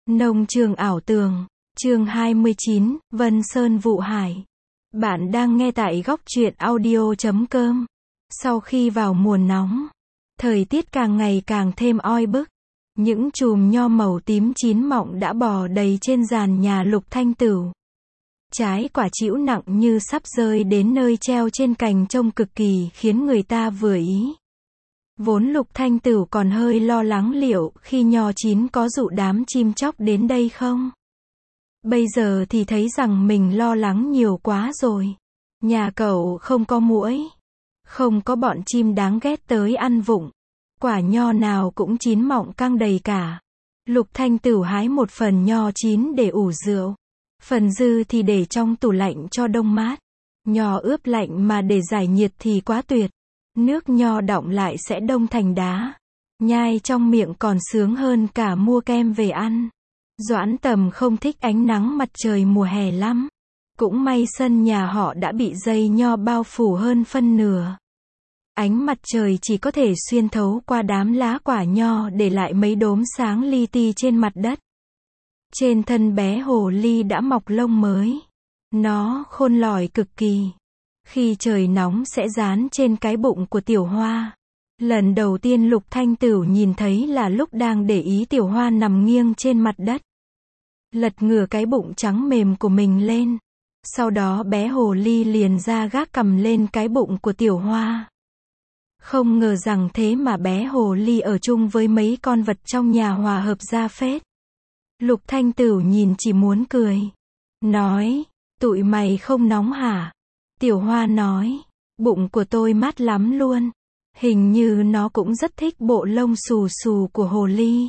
Nông trường ảo tưởng, chương 29, Vân Sơn Vụ Hải. Bạn đang nghe tại góc truyện audio.com. Sau khi vào mùa nóng, thời tiết càng ngày càng thêm oi bức. Những chùm nho màu tím chín mọng đã bò đầy trên giàn nhà Lục Thanh Tửu. Trái quả trĩu nặng như sắp rơi đến nơi treo trên cành trông cực kỳ khiến người ta vừa ý. Vốn Lục Thanh Tửu còn hơi lo lắng liệu khi nho chín có dụ đám chim chóc đến đây không. Bây giờ thì thấy rằng mình lo lắng nhiều quá rồi. Nhà cậu không có muỗi, không có bọn chim đáng ghét tới ăn vụng. Quả nho nào cũng chín mọng căng đầy cả. Lục Thanh Tửu hái một phần nho chín để ủ rượu. Phần dư thì để trong tủ lạnh cho đông mát. Nho ướp lạnh mà để giải nhiệt thì quá tuyệt. Nước nho đọng lại sẽ đông thành đá. Nhai trong miệng còn sướng hơn cả mua kem về ăn. Doãn Tầm không thích ánh nắng mặt trời mùa hè lắm. Cũng may sân nhà họ đã bị dây nho bao phủ hơn phân nửa. Ánh mặt trời chỉ có thể xuyên thấu qua đám lá quả nho để lại mấy đốm sáng li ti trên mặt đất. Trên thân bé hồ ly đã mọc lông mới. Nó khôn lỏi cực kỳ. Khi trời nóng sẽ dán trên cái bụng của Tiểu Hoa. Lần đầu tiên Lục Thanh Tửu nhìn thấy là lúc đang để ý Tiểu Hoa nằm nghiêng trên mặt đất. Lật ngửa cái bụng trắng mềm của mình lên. Sau đó bé hồ ly liền ra gác cầm lên cái bụng của Tiểu Hoa. Không ngờ rằng thế mà bé hồ ly ở chung với mấy con vật trong nhà hòa hợp ra phết. Lục Thanh Tửu nhìn chỉ muốn cười. Nói, tụi mày không nóng hả? Tiểu Hoa nói, bụng của tôi mát lắm luôn. Hình như nó cũng rất thích bộ lông xù xù của hồ ly.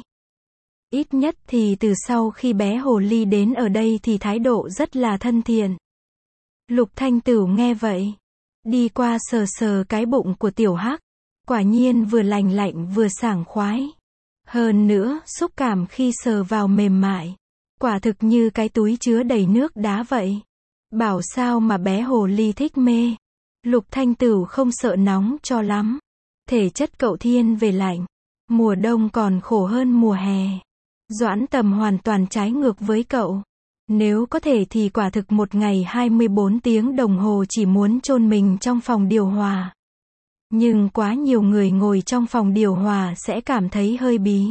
Ít nhất thì từ sau khi bé hồ ly đến ở đây thì thái độ rất là thân thiện. Lục Thanh Tửu nghe vậy, đi qua sờ sờ cái bụng của Tiểu Hắc. Quả nhiên vừa lành lạnh vừa sảng khoái. Hơn nữa, xúc cảm khi sờ vào mềm mại. Quả thực như cái túi chứa đầy nước đá vậy. Bảo sao mà bé hồ ly thích mê. Lục Thanh Tửu không sợ nóng cho lắm. Thể chất cậu thiên về lạnh. Mùa đông còn khổ hơn mùa hè. Doãn Tầm hoàn toàn trái ngược với cậu. Nếu có thể thì quả thực một ngày 24 tiếng đồng hồ chỉ muốn chôn mình trong phòng điều hòa. Nhưng quá nhiều người ngồi trong phòng điều hòa sẽ cảm thấy hơi bí.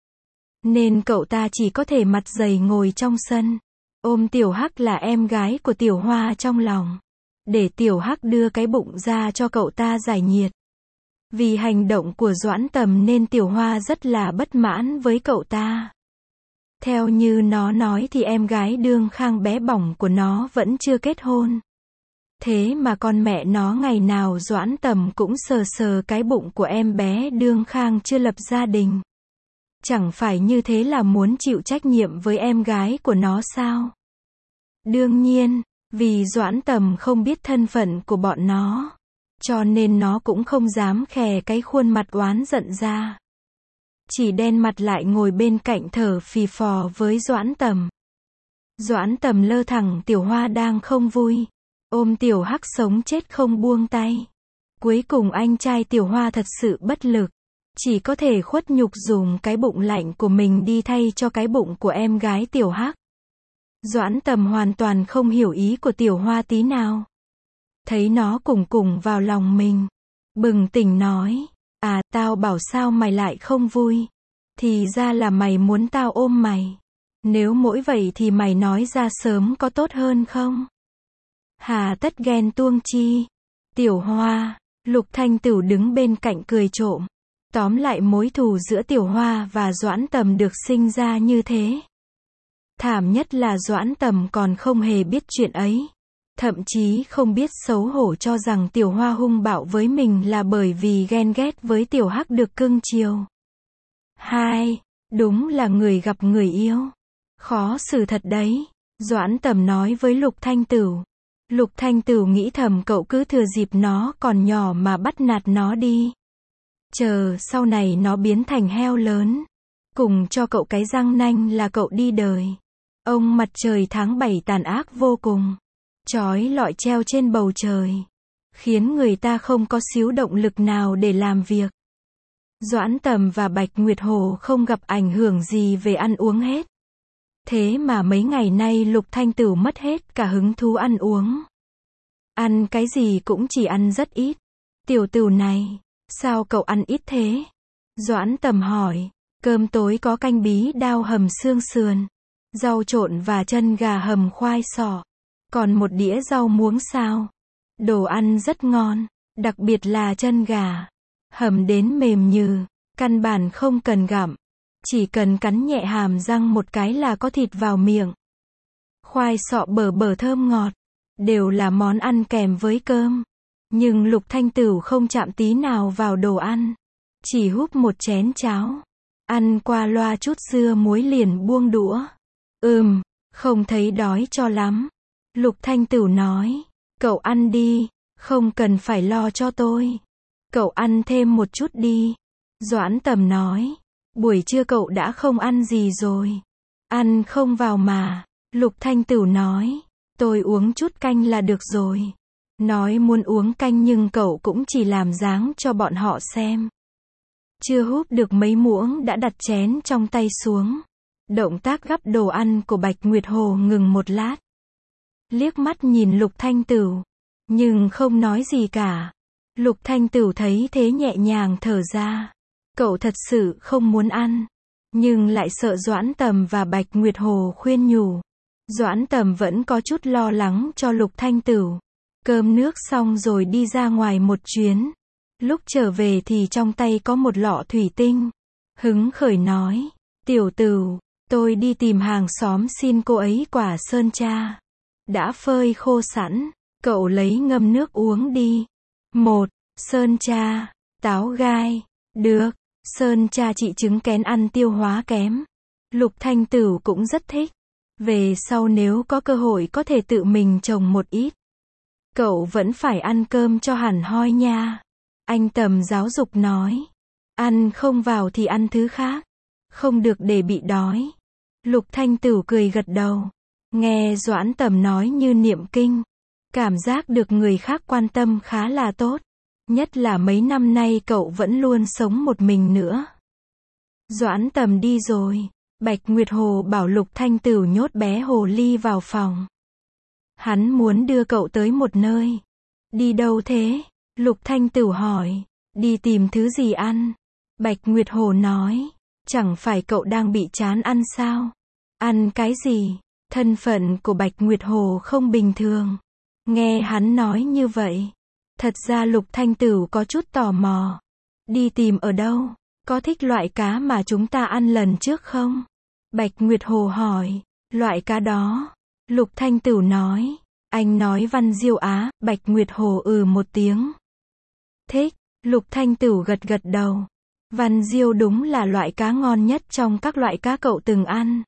Nên cậu ta chỉ có thể mặt dày ngồi trong sân. Ôm Tiểu Hắc là em gái của Tiểu Hoa trong lòng. Để Tiểu Hắc đưa cái bụng ra cho cậu ta giải nhiệt. Vì hành động của Doãn Tầm nên Tiểu Hoa rất là bất mãn với cậu ta. Theo như nó nói thì em gái Đương Khang bé bỏng của nó vẫn chưa kết hôn. Thế mà con mẹ nó ngày nào Doãn Tầm cũng sờ sờ cái bụng của em bé Đương Khang chưa lập gia đình. Chẳng phải như thế là muốn chịu trách nhiệm với em gái của nó sao? Đương nhiên, vì Doãn Tầm không biết thân phận của bọn nó, cho nên nó cũng không dám khè cái khuôn mặt oán giận ra. Chỉ đen mặt lại ngồi bên cạnh thở phì phò với Doãn Tầm. Doãn Tầm lơ thẳng Tiểu Hoa đang không vui. Ôm Tiểu Hắc sống chết không buông tay. Cuối cùng anh trai Tiểu Hoa thật sự bất lực. Chỉ có thể khuất nhục dùng cái bụng lạnh của mình đi thay cho cái bụng của em gái Tiểu Hắc. Doãn Tầm hoàn toàn không hiểu ý của Tiểu Hoa tí nào. Thấy nó cùng cùng vào lòng mình. Bừng tỉnh nói. À, tao bảo sao mày lại không vui. Thì ra là mày muốn tao ôm mày. Nếu mỗi vậy thì mày nói ra sớm có tốt hơn không? Hà tất ghen tuông chi. Tiểu Hoa, Lục Thanh Tửu đứng bên cạnh cười trộm. Tóm lại mối thù giữa Tiểu Hoa và Doãn Tầm được sinh ra như thế. Thảm nhất là Doãn Tầm còn không hề biết chuyện ấy. Thậm chí không biết xấu hổ cho rằng Tiểu Hoa hung bạo với mình là bởi vì ghen ghét với Tiểu Hắc được cưng chiều. Hai, đúng là người gặp người yêu. Khó xử thật đấy. Doãn Tầm nói với Lục Thanh Tửu. Lục Thanh Tửu nghĩ thầm cậu cứ thừa dịp nó còn nhỏ mà bắt nạt nó đi. Chờ sau này nó biến thành heo lớn. Cùng cho cậu cái răng nanh là cậu đi đời. Ông mặt trời tháng 7 tàn ác vô cùng. Chói lọi treo trên bầu trời. Khiến người ta không có xíu động lực nào để làm việc. Doãn Tầm và Bạch Nguyệt Hồ không gặp ảnh hưởng gì về ăn uống hết. Thế mà mấy ngày nay Lục Thanh Tửu mất hết cả hứng thú ăn uống. Ăn cái gì cũng chỉ ăn rất ít. Tiểu Tửu này, sao cậu ăn ít thế? Doãn Tầm hỏi. Cơm tối có canh bí đao hầm xương sườn, rau trộn và chân gà hầm khoai sọ, còn một đĩa rau muống xào. Đồ ăn rất ngon, đặc biệt là chân gà, hầm đến mềm nhừ, căn bản không cần gặm, chỉ cần cắn nhẹ hàm răng một cái là có thịt vào miệng. Khoai sọ bở bở thơm ngọt, đều là món ăn kèm với cơm. Nhưng Lục Thanh Tửu không chạm tí nào vào đồ ăn, chỉ húp một chén cháo, ăn qua loa chút dưa muối liền buông đũa. Không thấy đói cho lắm. Lục Thanh Tửu nói, cậu ăn đi, không cần phải lo cho tôi. Cậu ăn thêm một chút đi. Doãn Tầm nói, buổi trưa cậu đã không ăn gì rồi. Ăn không vào mà. Lục Thanh Tửu nói, tôi uống chút canh là được rồi. Nói muốn uống canh nhưng cậu cũng chỉ làm dáng cho bọn họ xem. Chưa húp được mấy muỗng đã đặt chén trong tay xuống. Động tác gắp đồ ăn của Bạch Nguyệt Hồ ngừng một lát. Liếc mắt nhìn Lục Thanh Tửu, nhưng không nói gì cả. Lục Thanh Tửu thấy thế nhẹ nhàng thở ra. Cậu thật sự không muốn ăn, nhưng lại sợ Doãn Tầm và Bạch Nguyệt Hồ khuyên nhủ. Doãn Tầm vẫn có chút lo lắng cho Lục Thanh Tửu. Cơm nước xong rồi đi ra ngoài một chuyến. Lúc trở về thì trong tay có một lọ thủy tinh. Hứng khởi nói, Tiểu Tửu, tôi đi tìm hàng xóm xin cô ấy quả sơn tra. Đã phơi khô sẵn, cậu lấy ngâm nước uống đi. Sơn tra, táo gai, được, sơn tra trị chứng kén ăn tiêu hóa kém. Lục Thanh Tửu cũng rất thích. Về sau nếu có cơ hội có thể tự mình trồng một ít. Cậu vẫn phải ăn cơm cho hẳn hoi nha. Anh Tầm giáo dục nói. Ăn không vào thì ăn thứ khác. Không được để bị đói. Lục Thanh Tửu cười gật đầu. Nghe Doãn Tầm nói như niệm kinh. Cảm giác được người khác quan tâm khá là tốt. Nhất là mấy năm nay cậu vẫn luôn sống một mình nữa. Doãn Tầm đi rồi. Bạch Nguyệt Hồ bảo Lục Thanh Tửu nhốt bé hồ ly vào phòng. Hắn muốn đưa cậu tới một nơi. Đi đâu thế? Lục Thanh Tửu hỏi. Đi tìm thứ gì ăn? Bạch Nguyệt Hồ nói. Chẳng phải cậu đang bị chán ăn sao? Ăn cái gì? Thân phận của Bạch Nguyệt Hồ không bình thường. Nghe hắn nói như vậy. Thật ra Lục Thanh Tửu có chút tò mò. Đi tìm ở đâu? Có thích loại cá mà chúng ta ăn lần trước không? Bạch Nguyệt Hồ hỏi. Loại cá đó. Lục Thanh Tửu nói. Anh nói Văn Diêu á. Bạch Nguyệt Hồ một tiếng. Thích. Lục Thanh Tửu gật gật đầu. Văn Diêu đúng là loại cá ngon nhất trong các loại cá cậu từng ăn.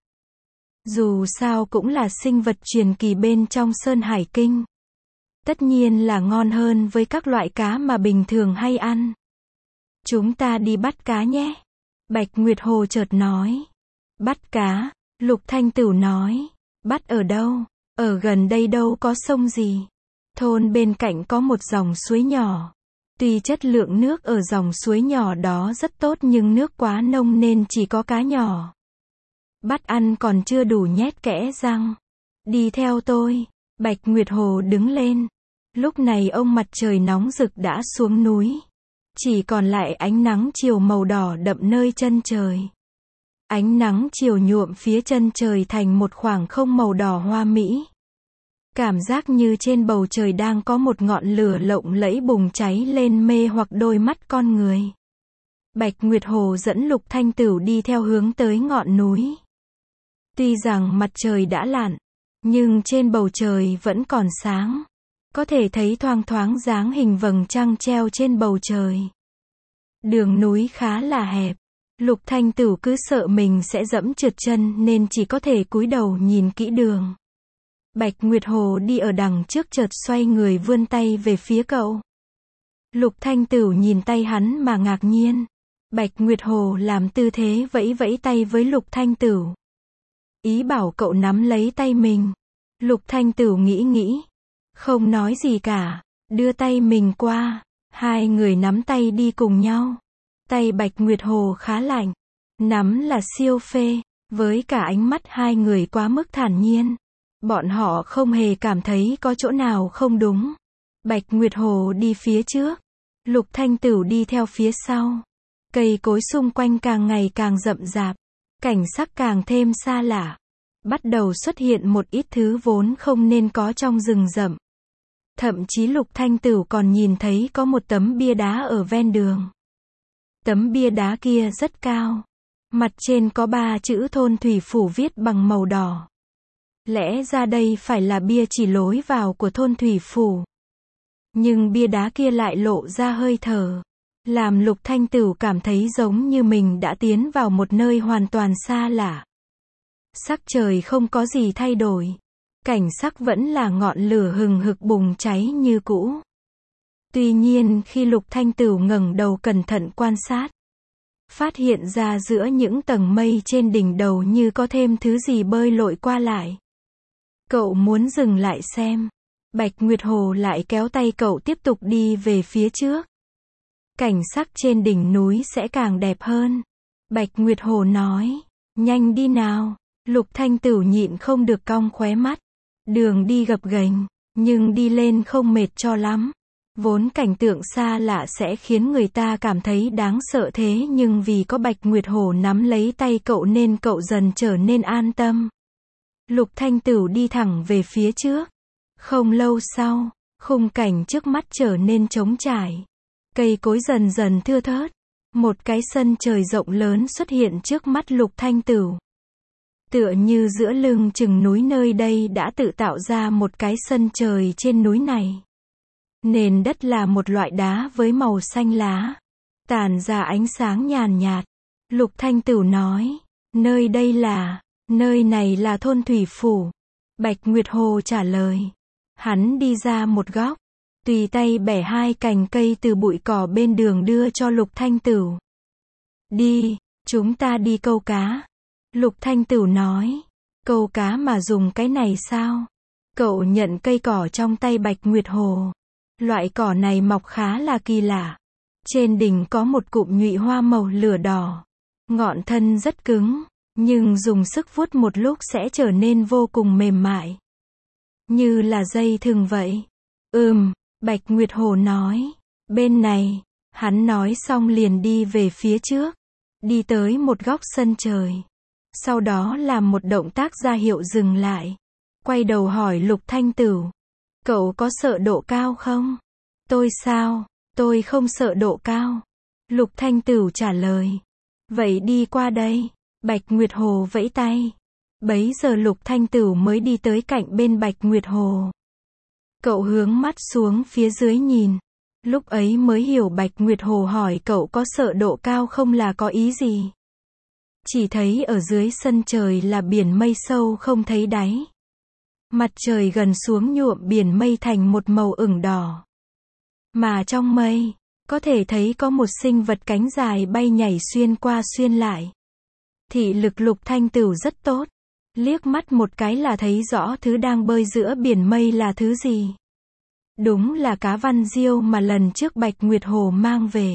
Dù sao cũng là sinh vật truyền kỳ bên trong Sơn Hải Kinh. Tất nhiên là ngon hơn với các loại cá mà bình thường hay ăn. Chúng ta đi bắt cá nhé. Bạch Nguyệt Hồ chợt nói. Bắt cá. Lục Thanh Tửu nói. Bắt ở đâu? Ở gần đây đâu có sông gì. Thôn bên cạnh có một dòng suối nhỏ. Tuy chất lượng nước ở dòng suối nhỏ đó rất tốt nhưng nước quá nông nên chỉ có cá nhỏ. Bắt ăn còn chưa đủ nhét kẽ răng. Đi theo tôi. Bạch Nguyệt Hồ đứng lên. Lúc này ông mặt trời nóng rực đã xuống núi. Chỉ còn lại ánh nắng chiều màu đỏ đậm nơi chân trời. Ánh nắng chiều nhuộm phía chân trời thành một khoảng không màu đỏ hoa mỹ. Cảm giác như trên bầu trời đang có một ngọn lửa lộng lẫy bùng cháy lên mê hoặc đôi mắt con người. Bạch Nguyệt Hồ dẫn Lục Thanh Tửu đi theo hướng tới ngọn núi. Tuy rằng mặt trời đã lặn, nhưng trên bầu trời vẫn còn sáng. Có thể thấy thoang thoáng dáng hình vầng trăng treo trên bầu trời. Đường núi khá là hẹp. Lục Thanh Tửu cứ sợ mình sẽ dẫm trượt chân nên chỉ có thể cúi đầu nhìn kỹ đường. Bạch Nguyệt Hồ đi ở đằng trước chợt xoay người vươn tay về phía cậu. Lục Thanh Tửu nhìn tay hắn mà ngạc nhiên. Bạch Nguyệt Hồ làm tư thế vẫy vẫy tay với Lục Thanh Tửu. Ý bảo cậu nắm lấy tay mình. Lục Thanh Tửu nghĩ. Không nói gì cả. Đưa tay mình qua. Hai người nắm tay đi cùng nhau. Tay Bạch Nguyệt Hồ khá lạnh. Nắm là siêu phê. Với cả ánh mắt hai người quá mức thản nhiên, bọn họ không hề cảm thấy có chỗ nào không đúng. Bạch Nguyệt Hồ đi phía trước, Lục Thanh Tửu đi theo phía sau. Cây cối xung quanh càng ngày càng rậm rạp, cảnh sắc càng thêm xa lạ. Bắt đầu xuất hiện một ít thứ vốn không nên có trong rừng rậm. Thậm chí Lục Thanh Tửu còn nhìn thấy có một tấm bia đá ở ven đường. Tấm bia đá kia rất cao. Mặt trên có 3 chữ Thôn Thủy Phủ viết bằng màu đỏ. Lẽ ra đây phải là bia chỉ lối vào của Thôn Thủy Phủ. Nhưng bia đá kia lại lộ ra hơi thở, làm Lục Thanh Tửu cảm thấy giống như mình đã tiến vào một nơi hoàn toàn xa lạ. Sắc trời không có gì thay đổi. Cảnh sắc vẫn là ngọn lửa hừng hực bùng cháy như cũ. Tuy nhiên khi Lục Thanh Tửu ngẩng đầu cẩn thận quan sát, phát hiện ra giữa những tầng mây trên đỉnh đầu như có thêm thứ gì bơi lội qua lại. Cậu muốn dừng lại xem. Bạch Nguyệt Hồ lại kéo tay cậu tiếp tục đi về phía trước. Cảnh sắc trên đỉnh núi sẽ càng đẹp hơn. Bạch Nguyệt Hồ nói, nhanh đi nào. Lục Thanh Tửu nhịn không được cong khóe mắt. Đường đi gập ghềnh, nhưng đi lên không mệt cho lắm. Vốn cảnh tượng xa lạ sẽ khiến người ta cảm thấy đáng sợ thế nhưng vì có Bạch Nguyệt Hồ nắm lấy tay cậu nên cậu dần trở nên an tâm. Lục Thanh Tửu đi thẳng về phía trước. Không lâu sau, khung cảnh trước mắt trở nên trống trải. Cây cối dần dần thưa thớt. Một cái sân trời rộng lớn xuất hiện trước mắt Lục Thanh Tửu. Tựa như giữa lưng chừng núi nơi đây đã tự tạo ra một cái sân trời trên núi này. Nền đất là một loại đá với màu xanh lá, tản ra ánh sáng nhàn nhạt. Lục Thanh Tửu nói, nơi này là Thôn Thủy Phủ. Bạch Nguyệt Hồ trả lời. Hắn đi ra một góc, tùy tay bẻ 2 cành cây từ bụi cỏ bên đường đưa cho Lục Thanh Tửu. Đi, chúng ta đi câu cá. Lục Thanh Tửu nói, câu cá mà dùng cái này sao? Cậu nhận cây cỏ trong tay Bạch Nguyệt Hồ. Loại cỏ này mọc khá là kỳ lạ. Trên đỉnh có một cụm nhụy hoa màu lửa đỏ. Ngọn thân rất cứng, nhưng dùng sức vuốt một lúc sẽ trở nên vô cùng mềm mại. Như là dây thừng vậy. Bạch Nguyệt Hồ nói. Bên này, hắn nói xong liền đi về phía trước. Đi tới một góc sân trời. Sau đó làm một động tác ra hiệu dừng lại. Quay đầu hỏi Lục Thanh Tửu. Cậu có sợ độ cao không? Tôi sao? Tôi không sợ độ cao. Lục Thanh Tửu trả lời. Vậy đi qua đây. Bạch Nguyệt Hồ vẫy tay. Bấy giờ Lục Thanh Tửu mới đi tới cạnh bên Bạch Nguyệt Hồ. Cậu hướng mắt xuống phía dưới nhìn. Lúc ấy mới hiểu Bạch Nguyệt Hồ hỏi cậu có sợ độ cao không là có ý gì. Chỉ thấy ở dưới sân trời là biển mây sâu không thấy đáy. Mặt trời gần xuống nhuộm biển mây thành một màu ửng đỏ. Mà trong mây, có thể thấy có một sinh vật cánh dài bay nhảy xuyên qua xuyên lại. Thị lực Lục Thanh Tửu rất tốt. Liếc mắt một cái là thấy rõ thứ đang bơi giữa biển mây là thứ gì. Đúng là cá văn diêu mà lần trước Bạch Nguyệt Hồ mang về.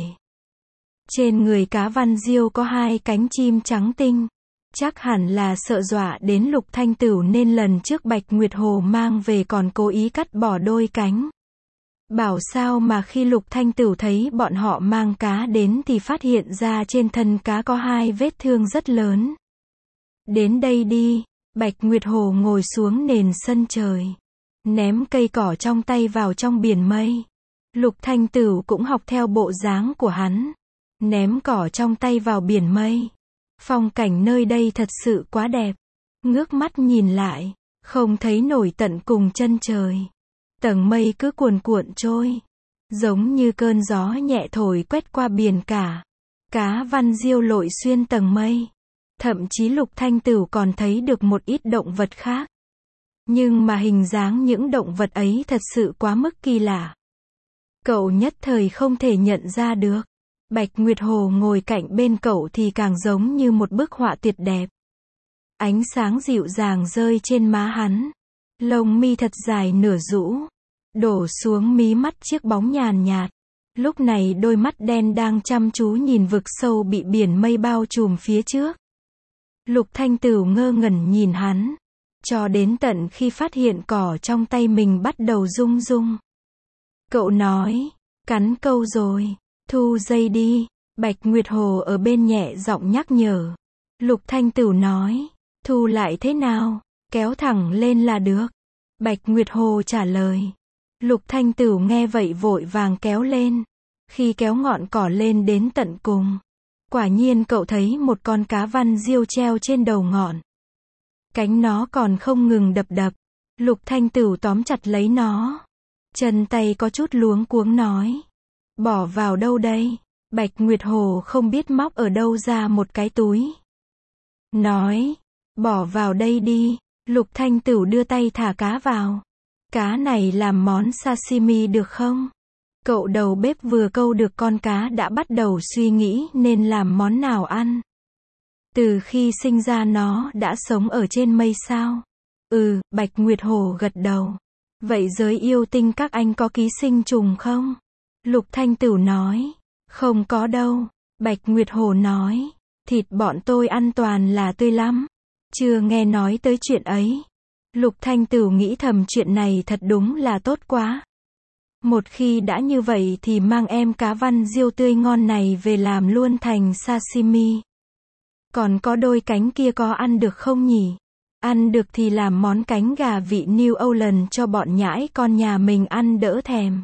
Trên người cá văn diêu có 2 cánh chim trắng tinh. Chắc hẳn là sợ dọa đến Lục Thanh Tửu nên lần trước Bạch Nguyệt Hồ mang về còn cố ý cắt bỏ đôi cánh. Bảo sao mà khi Lục Thanh Tửu thấy bọn họ mang cá đến thì phát hiện ra trên thân cá có 2 vết thương rất lớn. Đến đây đi. Bạch Nguyệt Hồ ngồi xuống nền sân trời. Ném cây cỏ trong tay vào trong biển mây. Lục Thanh Tửu cũng học theo bộ dáng của hắn. Ném cỏ trong tay vào biển mây. Phong cảnh nơi đây thật sự quá đẹp. Ngước mắt nhìn lại, không thấy nổi tận cùng chân trời. Tầng mây cứ cuồn cuộn trôi. Giống như cơn gió nhẹ thổi quét qua biển cả. Cá văn diêu lội xuyên tầng mây. Thậm chí Lục Thanh Tửu còn thấy được một ít động vật khác. Nhưng mà hình dáng những động vật ấy thật sự quá mức kỳ lạ. Cậu nhất thời không thể nhận ra được. Bạch Nguyệt Hồ ngồi cạnh bên cậu thì càng giống như một bức họa tuyệt đẹp. Ánh sáng dịu dàng rơi trên má hắn. Lông mi thật dài nửa rũ. Đổ xuống mí mắt chiếc bóng nhàn nhạt. Lúc này đôi mắt đen đang chăm chú nhìn vực sâu bị biển mây bao trùm phía trước. Lục Thanh Tửu ngơ ngẩn nhìn hắn, cho đến tận khi phát hiện cỏ trong tay mình bắt đầu rung rung. Cậu nói, cắn câu rồi, thu dây đi. Bạch Nguyệt Hồ ở bên nhẹ giọng nhắc nhở. Lục Thanh Tửu nói, thu lại thế nào, kéo thẳng lên là được. Bạch Nguyệt Hồ trả lời. Lục Thanh Tửu nghe vậy vội vàng kéo lên. Khi kéo ngọn cỏ lên đến tận cùng, quả nhiên cậu thấy một con cá văn diêu treo trên đầu ngọn. Cánh nó còn không ngừng đập đập. Lục Thanh Tửu tóm chặt lấy nó. Chân tay có chút luống cuống nói. Bỏ vào đâu đây? Bạch Nguyệt Hồ không biết móc ở đâu ra một cái túi. Nói, bỏ vào đây đi. Lục Thanh Tửu đưa tay thả cá vào. Cá này làm món sashimi được không? Cậu đầu bếp vừa câu được con cá đã bắt đầu suy nghĩ nên làm món nào ăn. Từ khi sinh ra nó đã sống ở trên mây sao? Bạch Nguyệt Hồ gật đầu. Vậy giới yêu tinh các anh có ký sinh trùng không? Lục Thanh Tửu nói. Không có đâu. Bạch Nguyệt Hồ nói. Thịt bọn tôi ăn toàn là tươi lắm. Chưa nghe nói tới chuyện ấy. Lục Thanh Tửu nghĩ thầm chuyện này thật đúng là tốt quá. Một khi đã như vậy thì mang em cá văn diêu tươi ngon này về làm luôn thành sashimi. Còn có đôi cánh kia có ăn được không nhỉ? Ăn được thì làm món cánh gà vị New Orleans cho bọn nhãi con nhà mình ăn đỡ thèm.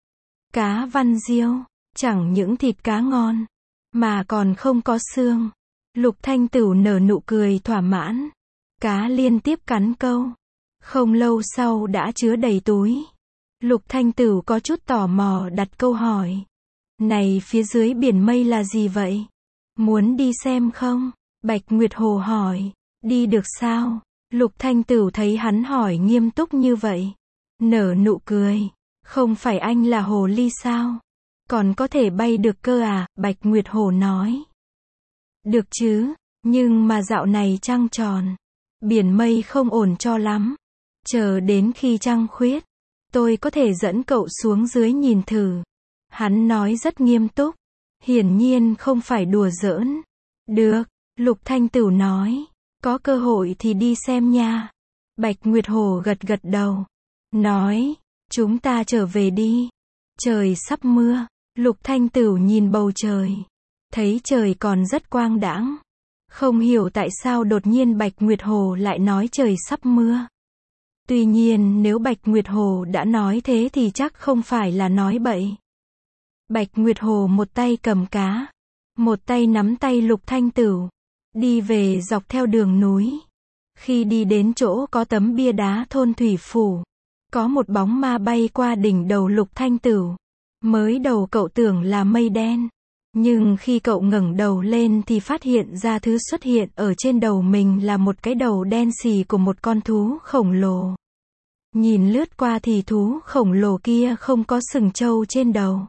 Cá văn diêu, chẳng những thịt cá ngon, mà còn không có xương. Lục Thanh Tửu nở nụ cười thỏa mãn. Cá liên tiếp cắn câu. Không lâu sau đã chứa đầy túi. Lục Thanh Tửu có chút tò mò đặt câu hỏi. Này phía dưới biển mây là gì vậy? Muốn đi xem không? Bạch Nguyệt Hồ hỏi. Đi được sao? Lục Thanh Tửu thấy hắn hỏi nghiêm túc như vậy. Nở nụ cười. Không phải anh là hồ ly sao? Còn có thể bay được cơ à? Bạch Nguyệt Hồ nói. Được chứ, nhưng mà dạo này trăng tròn. Biển mây không ổn cho lắm. Chờ đến khi trăng khuyết, tôi có thể dẫn cậu xuống dưới nhìn thử. Hắn nói rất nghiêm túc. Hiển nhiên không phải đùa giỡn. Được, Lục Thanh Tửu nói. Có cơ hội thì đi xem nha. Bạch Nguyệt Hồ gật gật đầu. Nói, chúng ta trở về đi. Trời sắp mưa. Lục Thanh Tửu nhìn bầu trời. Thấy trời còn rất quang đãng. Không hiểu tại sao đột nhiên Bạch Nguyệt Hồ lại nói trời sắp mưa. Tuy nhiên nếu Bạch Nguyệt Hồ đã nói thế thì chắc không phải là nói bậy. Bạch Nguyệt Hồ một tay cầm cá, một tay nắm tay Lục Thanh Tửu, đi về dọc theo đường núi. Khi đi đến chỗ có tấm bia đá thôn thủy phủ, có một bóng ma bay qua đỉnh đầu Lục Thanh Tửu. Mới đầu cậu tưởng là mây đen, nhưng khi cậu ngẩng đầu lên thì phát hiện ra thứ xuất hiện ở trên đầu mình là một cái đầu đen xì của một con thú khổng lồ. Nhìn lướt qua thì thú khổng lồ kia không có sừng trâu trên đầu.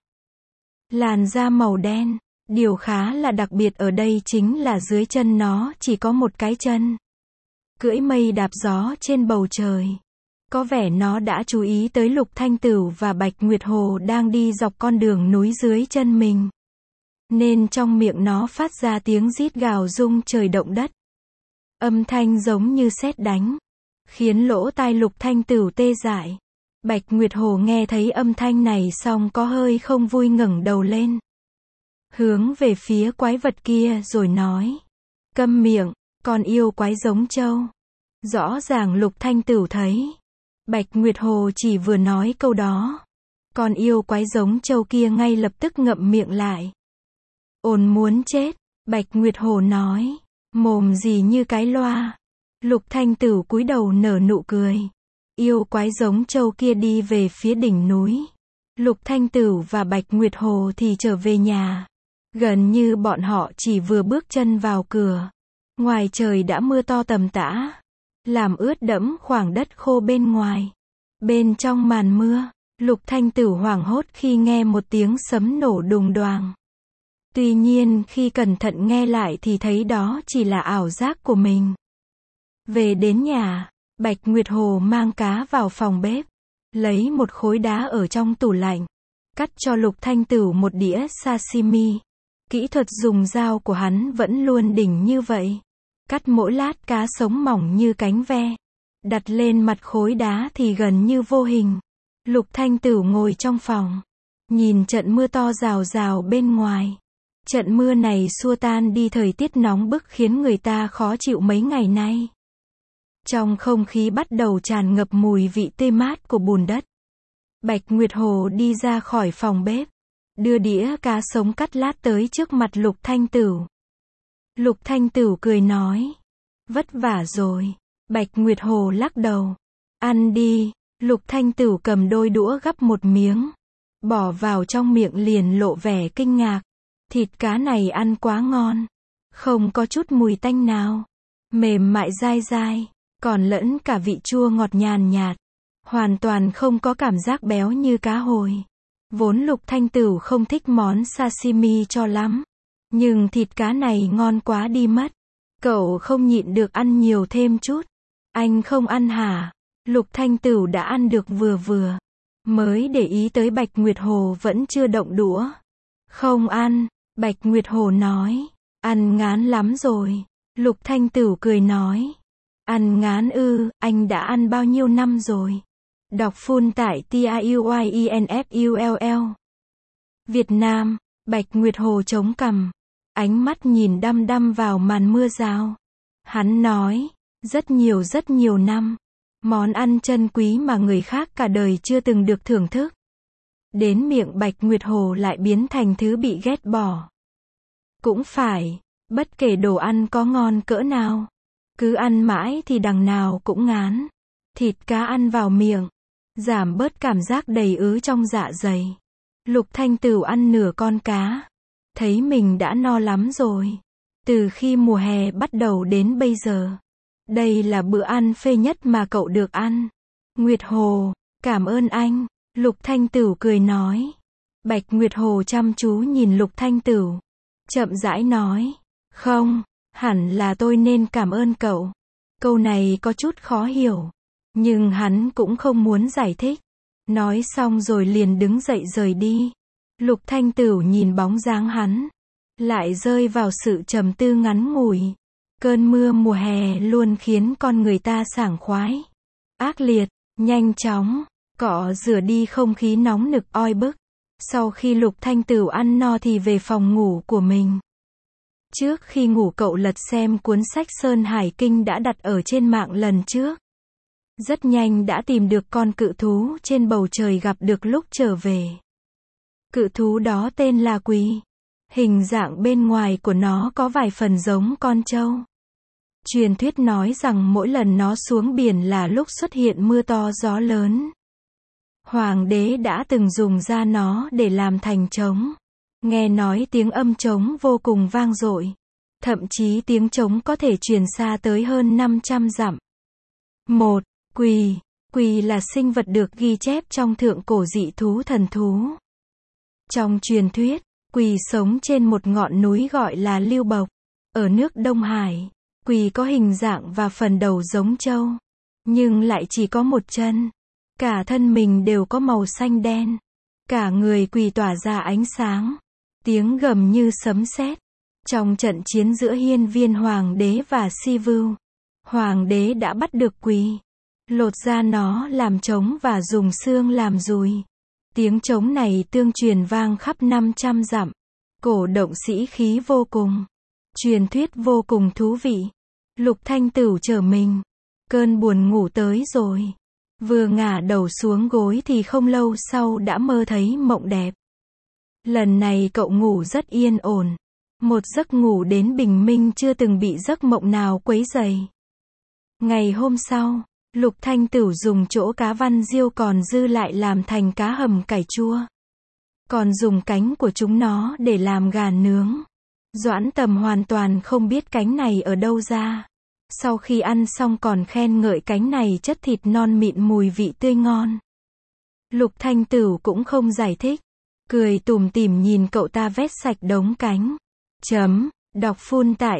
Làn da màu đen. Điều khá là đặc biệt ở đây chính là dưới chân nó chỉ có một cái chân. Cưỡi mây đạp gió trên bầu trời. Có vẻ nó đã chú ý tới Lục Thanh Tửu và Bạch Nguyệt Hồ đang đi dọc con đường núi dưới chân mình. Nên trong miệng nó phát ra tiếng rít gào rung trời động đất. Âm thanh giống như sét đánh, khiến lỗ tai Lục Thanh Tửu tê dại. Bạch Nguyệt Hồ nghe thấy âm thanh này xong có hơi không vui ngẩng đầu lên. Hướng về phía quái vật kia rồi nói. Câm miệng, con yêu quái giống trâu. Rõ ràng Lục Thanh Tửu thấy. Bạch Nguyệt Hồ chỉ vừa nói câu đó. Con yêu quái giống trâu kia ngay lập tức ngậm miệng lại. Ồn muốn chết, Bạch Nguyệt Hồ nói. Mồm gì như cái loa. Lục Thanh Tửu cúi đầu nở nụ cười. Yêu quái giống trâu kia đi về phía đỉnh núi. Lục Thanh Tửu và Bạch Nguyệt Hồ thì trở về nhà. Gần như bọn họ chỉ vừa bước chân vào cửa. Ngoài trời đã mưa to tầm tã. Làm ướt đẫm khoảng đất khô bên ngoài. Bên trong màn mưa, Lục Thanh Tửu hoảng hốt khi nghe một tiếng sấm nổ đùng đoàng. Tuy nhiên khi cẩn thận nghe lại thì thấy đó chỉ là ảo giác của mình. Về đến nhà, Bạch Nguyệt Hồ mang cá vào phòng bếp. Lấy một khối đá ở trong tủ lạnh. Cắt cho Lục Thanh Tửu một đĩa sashimi. Kỹ thuật dùng dao của hắn vẫn luôn đỉnh như vậy. Cắt mỗi lát cá sống mỏng như cánh ve. Đặt lên mặt khối đá thì gần như vô hình. Lục Thanh Tửu ngồi trong phòng. Nhìn trận mưa to rào rào bên ngoài. Trận mưa này xua tan đi thời tiết nóng bức khiến người ta khó chịu mấy ngày nay. Trong không khí bắt đầu tràn ngập mùi vị tươi mát của bùn đất. Bạch Nguyệt Hồ đi ra khỏi phòng bếp. Đưa đĩa cá sống cắt lát tới trước mặt Lục Thanh Tửu. Lục Thanh Tửu cười nói. Vất vả rồi. Bạch Nguyệt Hồ lắc đầu. Ăn đi. Lục Thanh Tửu cầm đôi đũa gắp một miếng. Bỏ vào trong miệng liền lộ vẻ kinh ngạc. Thịt cá này ăn quá ngon. Không có chút mùi tanh nào. Mềm mại dai dai. Còn lẫn cả vị chua ngọt nhàn nhạt. Hoàn toàn không có cảm giác béo như cá hồi. Vốn Lục Thanh Tửu không thích món sashimi cho lắm. Nhưng thịt cá này ngon quá đi mất. Cậu không nhịn được ăn nhiều thêm chút. Anh không ăn hả? Lục Thanh Tửu đã ăn được vừa vừa. Mới để ý tới Bạch Nguyệt Hồ vẫn chưa động đũa. Không ăn. Bạch Nguyệt Hồ nói. Ăn ngán lắm rồi. Lục Thanh Tửu cười nói. Ăn ngán ư, anh đã ăn bao nhiêu năm rồi? Đọc full tại TIUYENFULL. Việt Nam. Bạch Nguyệt Hồ chống cằm. Ánh mắt nhìn đăm đăm vào màn mưa rào. Hắn nói. Rất nhiều năm. Món ăn chân quý mà người khác cả đời chưa từng được thưởng thức. Đến miệng Bạch Nguyệt Hồ lại biến thành thứ bị ghét bỏ. Cũng phải. Bất kể đồ ăn có ngon cỡ nào. Cứ ăn mãi thì đằng nào cũng ngán. Thịt cá ăn vào miệng. Giảm bớt cảm giác đầy ứ trong dạ dày. Lục Thanh Tửu ăn nửa con cá. Thấy mình đã no lắm rồi. Từ khi mùa hè bắt đầu đến bây giờ. Đây là bữa ăn phê nhất mà cậu được ăn. Nguyệt Hồ, cảm ơn anh. Lục Thanh Tửu cười nói. Bạch Nguyệt Hồ chăm chú nhìn Lục Thanh Tửu. Chậm rãi nói. Không, hẳn là tôi nên cảm ơn cậu. Câu này có chút khó hiểu. Nhưng hắn cũng không muốn giải thích. Nói xong rồi liền đứng dậy rời đi. Lục Thanh Tửu nhìn bóng dáng hắn. Lại rơi vào sự trầm tư ngắn ngủi. Cơn mưa mùa hè luôn khiến con người ta sảng khoái. Ác liệt, nhanh chóng, cọ rửa đi không khí nóng nực oi bức. Sau khi Lục Thanh Tửu ăn no thì về phòng ngủ của mình. Trước khi ngủ cậu lật xem cuốn sách Sơn Hải Kinh đã đặt ở trên mạng lần trước. Rất nhanh đã tìm được con cự thú trên bầu trời gặp được lúc trở về. Cự thú đó tên là Quỳ. Hình dạng bên ngoài của nó có vài phần giống con trâu. Truyền thuyết nói rằng mỗi lần nó xuống biển là lúc xuất hiện mưa to gió lớn. Hoàng đế đã từng dùng da nó để làm thành trống. Nghe nói tiếng âm trống vô cùng vang dội. Thậm chí tiếng trống có thể truyền xa tới hơn 500 dặm. 1. Quỳ. Quỳ là sinh vật được ghi chép trong thượng cổ dị thú thần thú. Trong truyền thuyết, Quỳ sống trên một ngọn núi gọi là Lưu Bộc. Ở nước Đông Hải, Quỳ có hình dạng và phần đầu giống trâu. Nhưng lại chỉ có một chân. Cả thân mình đều có màu xanh đen. Cả người Quỳ tỏa ra ánh sáng. Tiếng gầm như sấm sét. Trong trận chiến giữa hiên viên hoàng đế và Si Vưu, hoàng đế đã bắt được Quỳ. Lột ra nó làm trống và dùng xương làm dùi. Tiếng trống này tương truyền vang khắp 500 dặm. Cổ động sĩ khí vô cùng. Truyền thuyết vô cùng thú vị. Lục Thanh Tửu trở mình. Cơn buồn ngủ tới rồi. Vừa ngả đầu xuống gối thì không lâu sau đã mơ thấy mộng đẹp. Lần này cậu ngủ rất yên ổn. Một giấc ngủ đến bình minh chưa từng bị giấc mộng nào quấy rầy. Ngày hôm sau, Lục Thanh Tửu dùng chỗ cá văn diêu còn dư lại làm thành cá hầm cải chua. Còn dùng cánh của chúng nó để làm gà nướng. Doãn Tầm hoàn toàn không biết cánh này ở đâu ra. Sau khi ăn xong còn khen ngợi cánh này chất thịt non mịn mùi vị tươi ngon. Lục Thanh Tửu cũng không giải thích. Cười tủm tỉm nhìn cậu ta vét sạch đống cánh. Đọc full tại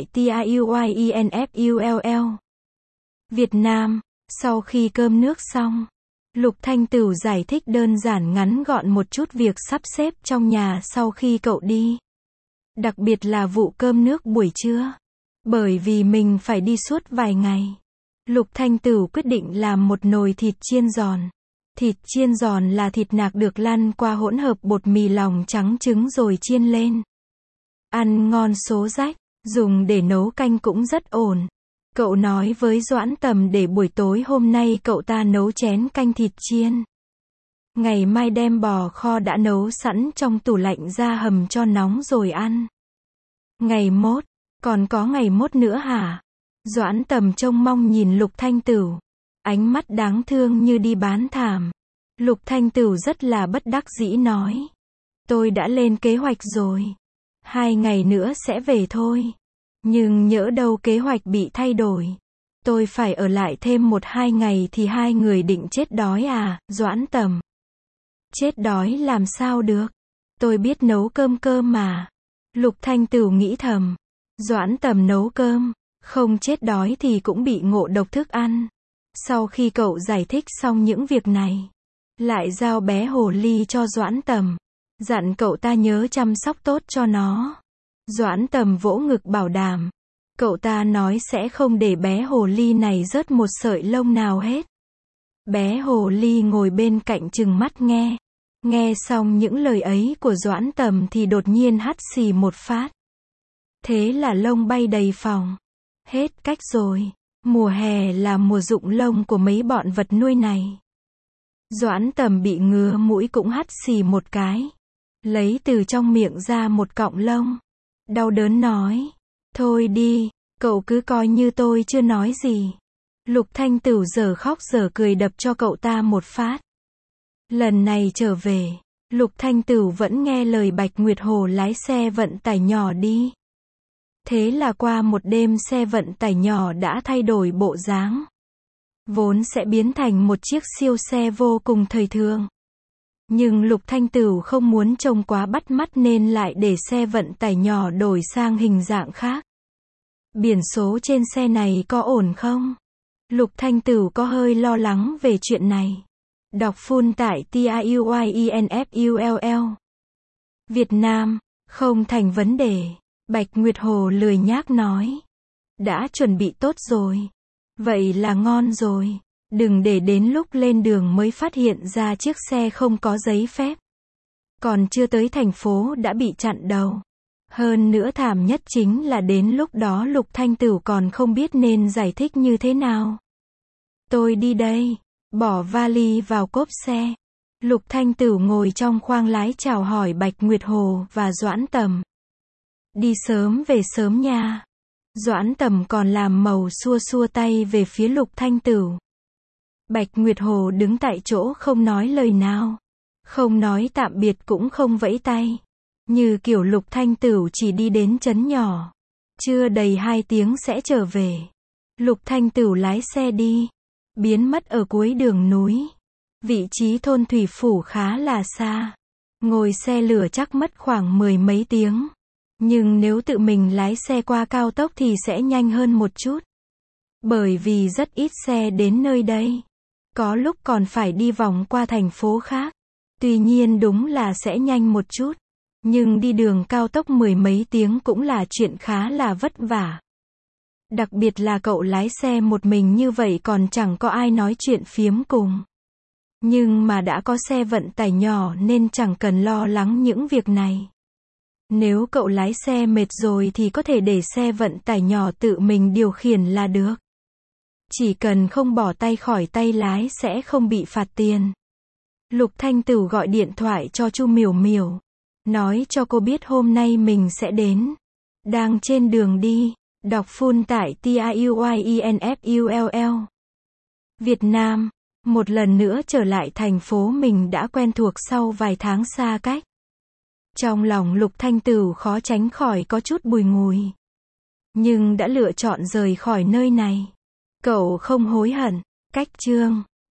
TIUYENFULL. Việt Nam. Sau khi cơm nước xong, Lục Thanh Tửu giải thích đơn giản ngắn gọn một chút việc sắp xếp trong nhà sau khi cậu đi. Đặc biệt là vụ cơm nước buổi trưa. Bởi vì mình phải đi suốt vài ngày. Lục Thanh Tửu quyết định làm một nồi thịt chiên giòn. Thịt chiên giòn là thịt nạc được lăn qua hỗn hợp bột mì lòng trắng trứng rồi chiên lên. Ăn ngon số rách, dùng để nấu canh cũng rất ổn. Cậu nói với Doãn Tầm để buổi tối hôm nay cậu ta nấu chén canh thịt chiên. Ngày mai đem bò kho đã nấu sẵn trong tủ lạnh ra hầm cho nóng rồi ăn. Ngày mốt, còn có ngày mốt nữa hả? Doãn Tầm trông mong nhìn Lục Thanh Tửu. Ánh mắt đáng thương như đi bán thảm. Lục Thanh Tửu rất là bất đắc dĩ nói. Tôi đã lên kế hoạch rồi. 2 ngày nữa sẽ về thôi. Nhưng nhỡ đâu kế hoạch bị thay đổi. Tôi phải ở lại thêm 1-2 ngày thì hai người định chết đói à, Doãn Tầm. Chết đói làm sao được. Tôi biết nấu cơm mà. Lục Thanh Tửu nghĩ thầm. Doãn Tầm nấu cơm, không chết đói thì cũng bị ngộ độc thức ăn. Sau khi cậu giải thích xong những việc này, lại giao bé hồ ly cho Doãn Tầm, dặn cậu ta nhớ chăm sóc tốt cho nó. Doãn Tầm vỗ ngực bảo đảm, cậu ta nói sẽ không để bé hồ ly này rớt một sợi lông nào hết. Bé hồ ly ngồi bên cạnh trừng mắt nghe. Nghe xong những lời ấy của Doãn Tầm thì đột nhiên hắt xì một phát. Thế là lông bay đầy phòng. Hết cách rồi. Mùa hè là mùa rụng lông của mấy bọn vật nuôi này. Doãn Tầm bị ngứa mũi cũng hắt xì một cái. Lấy từ trong miệng ra một cọng lông. Đau đớn nói. Thôi đi, cậu cứ coi như tôi chưa nói gì. Lục Thanh Tửu giờ khóc giờ cười đập cho cậu ta một phát. Lần này trở về, Lục Thanh Tửu vẫn nghe lời Bạch Nguyệt Hồ lái xe vận tải nhỏ đi. Thế là qua một đêm xe vận tải nhỏ đã thay đổi bộ dáng. Vốn sẽ biến thành một chiếc siêu xe vô cùng thời thượng. Nhưng Lục Thanh Tửu không muốn trông quá bắt mắt nên lại để xe vận tải nhỏ đổi sang hình dạng khác. Biển số trên xe này có ổn không? Lục Thanh Tửu có hơi lo lắng về chuyện này. Đọc full tại TIUYINFULL. Việt Nam, không thành vấn đề. Bạch Nguyệt Hồ lười nhác nói. Đã chuẩn bị tốt rồi. Vậy là ngon rồi. Đừng để đến lúc lên đường mới phát hiện ra chiếc xe không có giấy phép. Còn chưa tới thành phố đã bị chặn đầu. Hơn nữa thảm nhất chính là đến lúc đó Lục Thanh Tửu còn không biết nên giải thích như thế nào. Tôi đi đây. Bỏ vali vào cốp xe. Lục Thanh Tửu ngồi trong khoang lái chào hỏi Bạch Nguyệt Hồ và Doãn Tầm. Đi sớm về sớm nha. Doãn Tầm còn làm màu xua xua tay về phía Lục Thanh Tửu. Bạch Nguyệt Hồ đứng tại chỗ không nói lời nào. Không nói tạm biệt cũng không vẫy tay. Như kiểu Lục Thanh Tửu chỉ đi đến trấn nhỏ. Chưa đầy 2 tiếng sẽ trở về. Lục Thanh Tửu lái xe đi. Biến mất ở cuối đường núi. Vị trí thôn Thủy Phủ khá là xa. Ngồi xe lửa chắc mất khoảng 10 mấy tiếng. Nhưng nếu tự mình lái xe qua cao tốc thì sẽ nhanh hơn một chút. Bởi vì rất ít xe đến nơi đây. Có lúc còn phải đi vòng qua thành phố khác. Tuy nhiên đúng là sẽ nhanh một chút. Nhưng đi đường cao tốc 10 mấy tiếng cũng là chuyện khá là vất vả. Đặc biệt là cậu lái xe một mình như vậy còn chẳng có ai nói chuyện phiếm cùng. Nhưng mà đã có xe vận tải nhỏ nên chẳng cần lo lắng những việc này. Nếu cậu lái xe mệt rồi thì có thể để xe vận tải nhỏ tự mình điều khiển là được. Chỉ cần không bỏ tay khỏi tay lái sẽ không bị phạt tiền. Lục Thanh Tửu gọi điện thoại cho Chu Miểu Miểu. Nói cho cô biết hôm nay mình sẽ đến. Đang trên đường đi. Đọc full tại TIUYINFULL. Việt Nam, một lần nữa trở lại thành phố mình đã quen thuộc sau vài tháng xa cách. Trong lòng Lục Thanh Tửu khó tránh khỏi có chút bùi ngùi. Nhưng đã lựa chọn rời khỏi nơi này. Cậu không hối hận. Cách chương